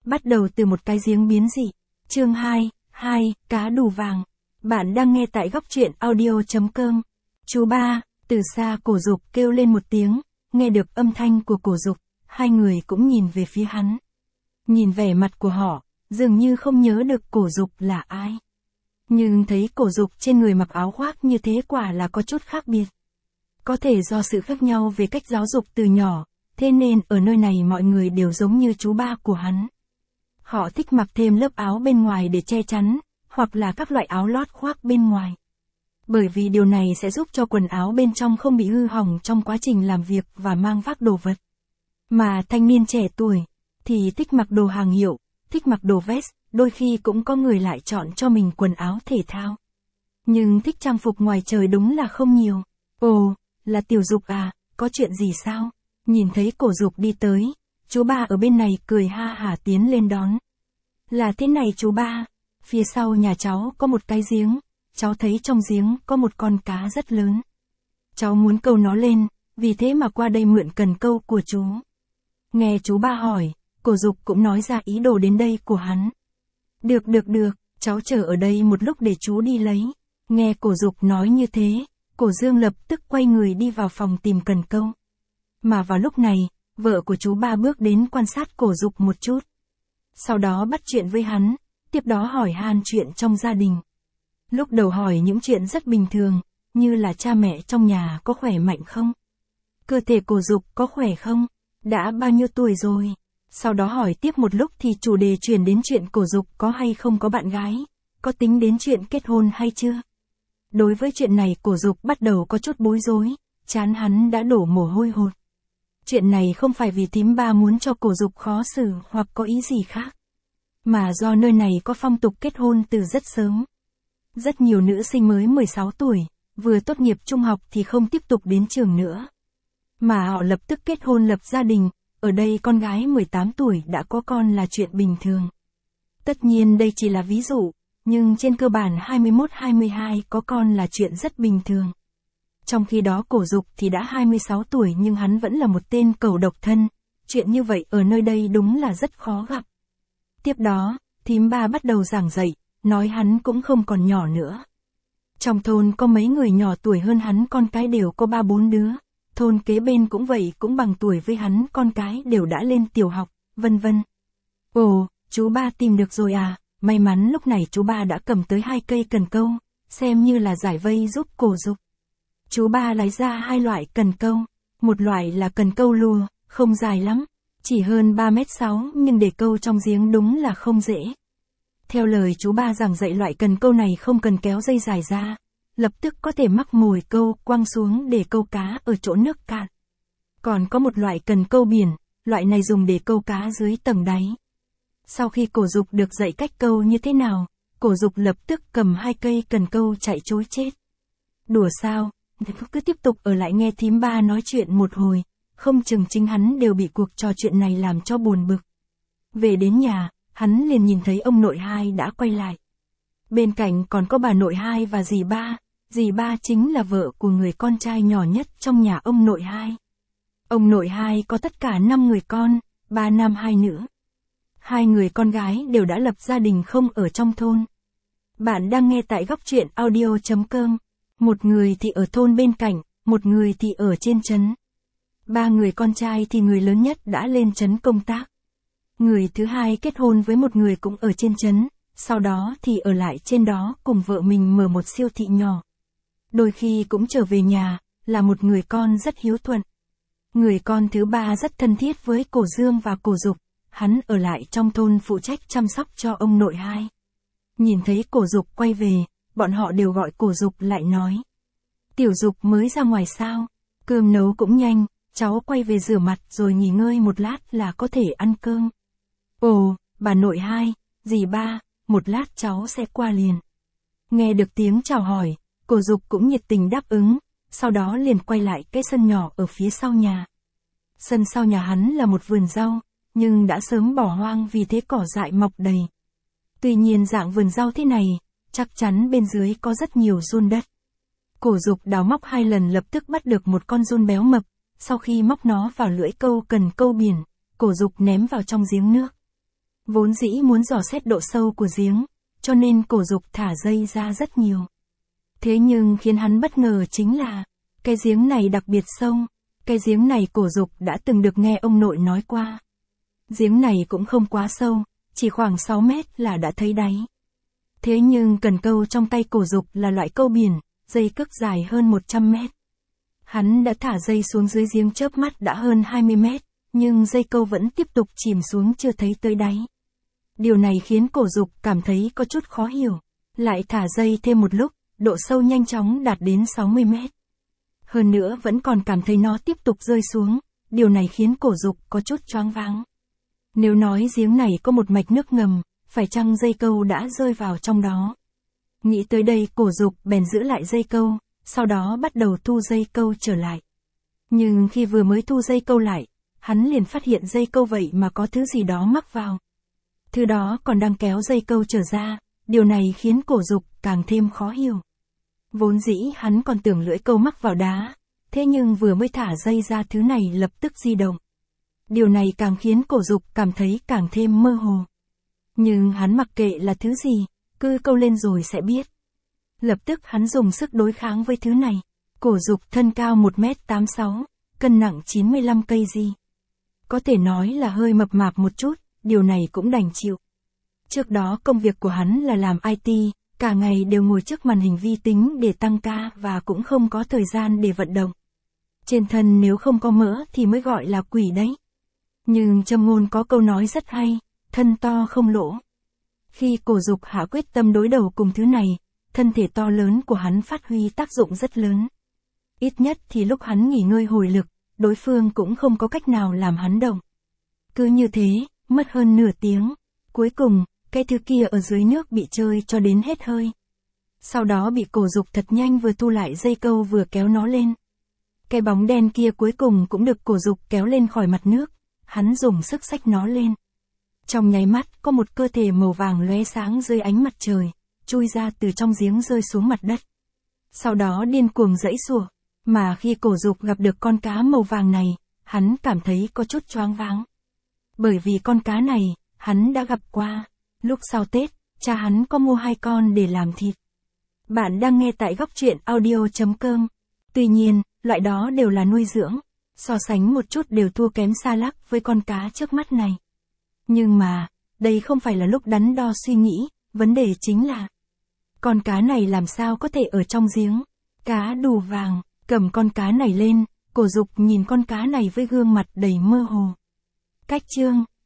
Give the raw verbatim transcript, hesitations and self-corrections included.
Bắt đầu từ một cái giếng biến dị. Chương hai, hai, cá đù vàng. Bạn đang nghe tại góc truyện audio chấm com. Chú ba, từ xa Cổ Dục kêu lên một tiếng, nghe được âm thanh của Cổ Dục, hai người cũng nhìn về phía hắn. Nhìn vẻ mặt của họ, dường như không nhớ được Cổ Dục là ai. Nhưng thấy Cổ Dục trên người mặc áo khoác như thế quả là có chút khác biệt. Có thể do sự khác nhau về cách giáo dục từ nhỏ, thế nên ở nơi này mọi người đều giống như chú ba của hắn. Họ thích mặc thêm lớp áo bên ngoài để che chắn, hoặc là các loại áo lót khoác bên ngoài. Bởi vì điều này sẽ giúp cho quần áo bên trong không bị hư hỏng trong quá trình làm việc và mang vác đồ vật. Mà thanh niên trẻ tuổi, thì thích mặc đồ hàng hiệu, thích mặc đồ vest, đôi khi cũng có người lại chọn cho mình quần áo thể thao. Nhưng thích trang phục ngoài trời đúng là không nhiều. Ồ, là Tiểu Dục à, có chuyện gì sao? Nhìn thấy Cổ Dục đi tới, chú ba ở bên này cười ha hả tiến lên đón. Là thế này chú ba, phía sau nhà cháu có một cái giếng, cháu thấy trong giếng có một con cá rất lớn. Cháu muốn câu nó lên, vì thế mà qua đây mượn cần câu của chú. Nghe chú ba hỏi, Cổ Dục cũng nói ra ý đồ đến đây của hắn. Được được được, cháu chờ ở đây một lúc để chú đi lấy. Nghe Cổ Dục nói như thế, Cổ Dương lập tức quay người đi vào phòng tìm cần câu. Mà vào lúc này, vợ của chú ba bước đến quan sát Cổ Dục một chút. Sau đó bắt chuyện với hắn, tiếp đó hỏi han chuyện trong gia đình. Lúc đầu hỏi những chuyện rất bình thường, như là cha mẹ trong nhà có khỏe mạnh không? Cơ thể Cổ Dục có khỏe không? Đã bao nhiêu tuổi rồi? Sau đó hỏi tiếp một lúc thì chủ đề chuyển đến chuyện Cổ Dục có hay không có bạn gái, có tính đến chuyện kết hôn hay chưa? Đối với chuyện này Cổ Dục bắt đầu có chút bối rối, trán hắn đã đổ mồ hôi hột. Chuyện này không phải vì thím ba muốn cho Cổ Dục khó xử hoặc có ý gì khác, mà do nơi này có phong tục kết hôn từ rất sớm. Rất nhiều nữ sinh mới mười sáu tuổi, vừa tốt nghiệp trung học thì không tiếp tục đến trường nữa. Mà họ lập tức kết hôn lập gia đình, ở đây con gái mười tám tuổi đã có con là chuyện bình thường. Tất nhiên đây chỉ là ví dụ, nhưng trên cơ bản hai mươi mốt hai mươi hai có con là chuyện rất bình thường. Trong khi đó Cổ Dục thì đã hai mươi sáu tuổi nhưng hắn vẫn là một tên cẩu độc thân, chuyện như vậy ở nơi đây đúng là rất khó gặp. Tiếp đó, thím ba bắt đầu giảng dạy, nói hắn cũng không còn nhỏ nữa. Trong thôn có mấy người nhỏ tuổi hơn hắn con cái đều có ba bốn đứa, thôn kế bên cũng vậy cũng bằng tuổi với hắn con cái đều đã lên tiểu học, vân vân. Ồ, chú ba tìm được rồi à, may mắn lúc này chú ba đã cầm tới hai cây cần câu, xem như là giải vây giúp Cổ Dục. Chú ba lấy ra hai loại cần câu, một loại là cần câu lùa, không dài lắm, chỉ hơn ba mét sáu nhưng để câu trong giếng đúng là không dễ. Theo lời chú ba giảng dạy loại cần câu này không cần kéo dây dài ra, lập tức có thể mắc mồi câu quăng xuống để câu cá ở chỗ nước cạn. Còn có một loại cần câu biển, loại này dùng để câu cá dưới tầng đáy. Sau khi Cổ Dục được dạy cách câu như thế nào, Cổ Dục lập tức cầm hai cây cần câu chạy trối chết. Đùa sao, cứ tiếp tục ở lại nghe thím ba nói chuyện một hồi, không chừng chính hắn đều bị cuộc trò chuyện này làm cho buồn bực. Về đến nhà, hắn liền nhìn thấy ông nội hai đã quay lại. Bên cạnh còn có bà nội hai và dì ba, dì ba chính là vợ của người con trai nhỏ nhất trong nhà ông nội hai. Ông nội hai có tất cả năm người con, ba nam hai nữ. Hai người con gái đều đã lập gia đình không ở trong thôn. Bạn đang nghe tại góc truyện audio chấm com. Một người thì ở thôn bên cạnh, một người thì ở trên trấn. Ba người con trai thì người lớn nhất đã lên trấn công tác. Người thứ hai kết hôn với một người cũng ở trên trấn, sau đó thì ở lại trên đó cùng vợ mình mở một siêu thị nhỏ. Đôi khi cũng trở về nhà, là một người con rất hiếu thuận. Người con thứ ba rất thân thiết với Cổ Dương và Cổ Dục, hắn ở lại trong thôn phụ trách chăm sóc cho ông nội hai. Nhìn thấy Cổ Dục quay về, bọn họ đều gọi Cổ Dục lại nói. Tiểu Dục mới ra ngoài sao? Cơm nấu cũng nhanh, cháu quay về rửa mặt rồi nghỉ ngơi một lát là có thể ăn cơm. Ồ, bà nội hai, dì ba, một lát cháu sẽ qua liền. Nghe được tiếng chào hỏi, Cổ Dục cũng nhiệt tình đáp ứng, sau đó liền quay lại cái sân nhỏ ở phía sau nhà. Sân sau nhà hắn là một vườn rau, nhưng đã sớm bỏ hoang vì thế cỏ dại mọc đầy. Tuy nhiên dạng vườn rau thế này, chắc chắn bên dưới có rất nhiều giun đất. Cổ Dục đào móc hai lần lập tức bắt được một con giun béo mập, sau khi móc nó vào lưỡi câu cần câu biển, Cổ Dục ném vào trong giếng nước. Vốn dĩ muốn dò xét độ sâu của giếng, cho nên cổ dục thả dây ra rất nhiều. Thế nhưng khiến hắn bất ngờ chính là, cái giếng này đặc biệt sâu, cái giếng này cổ dục đã từng được nghe ông nội nói qua. Giếng này cũng không quá sâu, chỉ khoảng sáu mét là đã thấy đáy. Thế nhưng cần câu trong tay cổ dục là loại câu biển, dây cước dài hơn một trăm mét. Hắn đã thả dây xuống dưới giếng chớp mắt đã hơn hai mươi mét, nhưng dây câu vẫn tiếp tục chìm xuống chưa thấy tới đáy. Điều này khiến cổ dục cảm thấy có chút khó hiểu. Lại thả dây thêm một lúc, độ sâu nhanh chóng đạt đến sáu mươi mét. Hơn nữa vẫn còn cảm thấy nó tiếp tục rơi xuống, điều này khiến cổ dục có chút choáng váng. Nếu nói giếng này có một mạch nước ngầm, phải chăng dây câu đã rơi vào trong đó? Nghĩ tới đây cổ dục bèn giữ lại dây câu, sau đó bắt đầu thu dây câu trở lại. Nhưng khi vừa mới thu dây câu lại, hắn liền phát hiện dây câu vậy mà có thứ gì đó mắc vào. Thứ đó còn đang kéo dây câu trở ra, điều này khiến cổ dục càng thêm khó hiểu. Vốn dĩ hắn còn tưởng lưỡi câu mắc vào đá, thế nhưng vừa mới thả dây ra thứ này lập tức di động. Điều này càng khiến cổ dục cảm thấy càng thêm mơ hồ. Nhưng hắn mặc kệ là thứ gì, cứ câu lên rồi sẽ biết. Lập tức hắn dùng sức đối kháng với thứ này. Cổ dục thân cao một mét tám mươi sáu, cân nặng chín mươi lăm cây gì. Có thể nói là hơi mập mạp một chút, điều này cũng đành chịu. Trước đó công việc của hắn là làm i tê, cả ngày đều ngồi trước màn hình vi tính để tăng ca và cũng không có thời gian để vận động. Trên thân nếu không có mỡ thì mới gọi là quỷ đấy. Nhưng Châm Ngôn có câu nói rất hay, thân to không lỗ. Khi cổ dục hạ quyết tâm đối đầu cùng thứ này, thân thể to lớn của hắn phát huy tác dụng rất lớn. Ít nhất thì lúc hắn nghỉ ngơi hồi lực, đối phương cũng không có cách nào làm hắn động. Cứ như thế, mất hơn nửa tiếng. Cuối cùng, cái thứ kia ở dưới nước bị chơi cho đến hết hơi. Sau đó bị cổ dục thật nhanh vừa thu lại dây câu vừa kéo nó lên. Cái bóng đen kia cuối cùng cũng được cổ dục kéo lên khỏi mặt nước, hắn dùng sức xách nó lên. Trong nháy mắt có một cơ thể màu vàng lóe sáng dưới ánh mặt trời, chui ra từ trong giếng rơi xuống mặt đất. Sau đó điên cuồng giãy giụa, mà khi cổ dục gặp được con cá màu vàng này, hắn cảm thấy có chút choáng váng. Bởi vì con cá này, hắn đã gặp qua. Lúc sau Tết, cha hắn có mua hai con để làm thịt. Bạn đang nghe tại góc truyện audio chấm com. Tuy nhiên, loại đó đều là nuôi dưỡng, so sánh một chút đều thua kém xa lắc với con cá trước mắt này. Nhưng mà, đây không phải là lúc đắn đo suy nghĩ, vấn đề chính là con cá này làm sao có thể ở trong giếng. Cá đù vàng, cầm con cá này lên, cổ dục nhìn con cá này với gương mặt đầy mơ hồ. Cách chương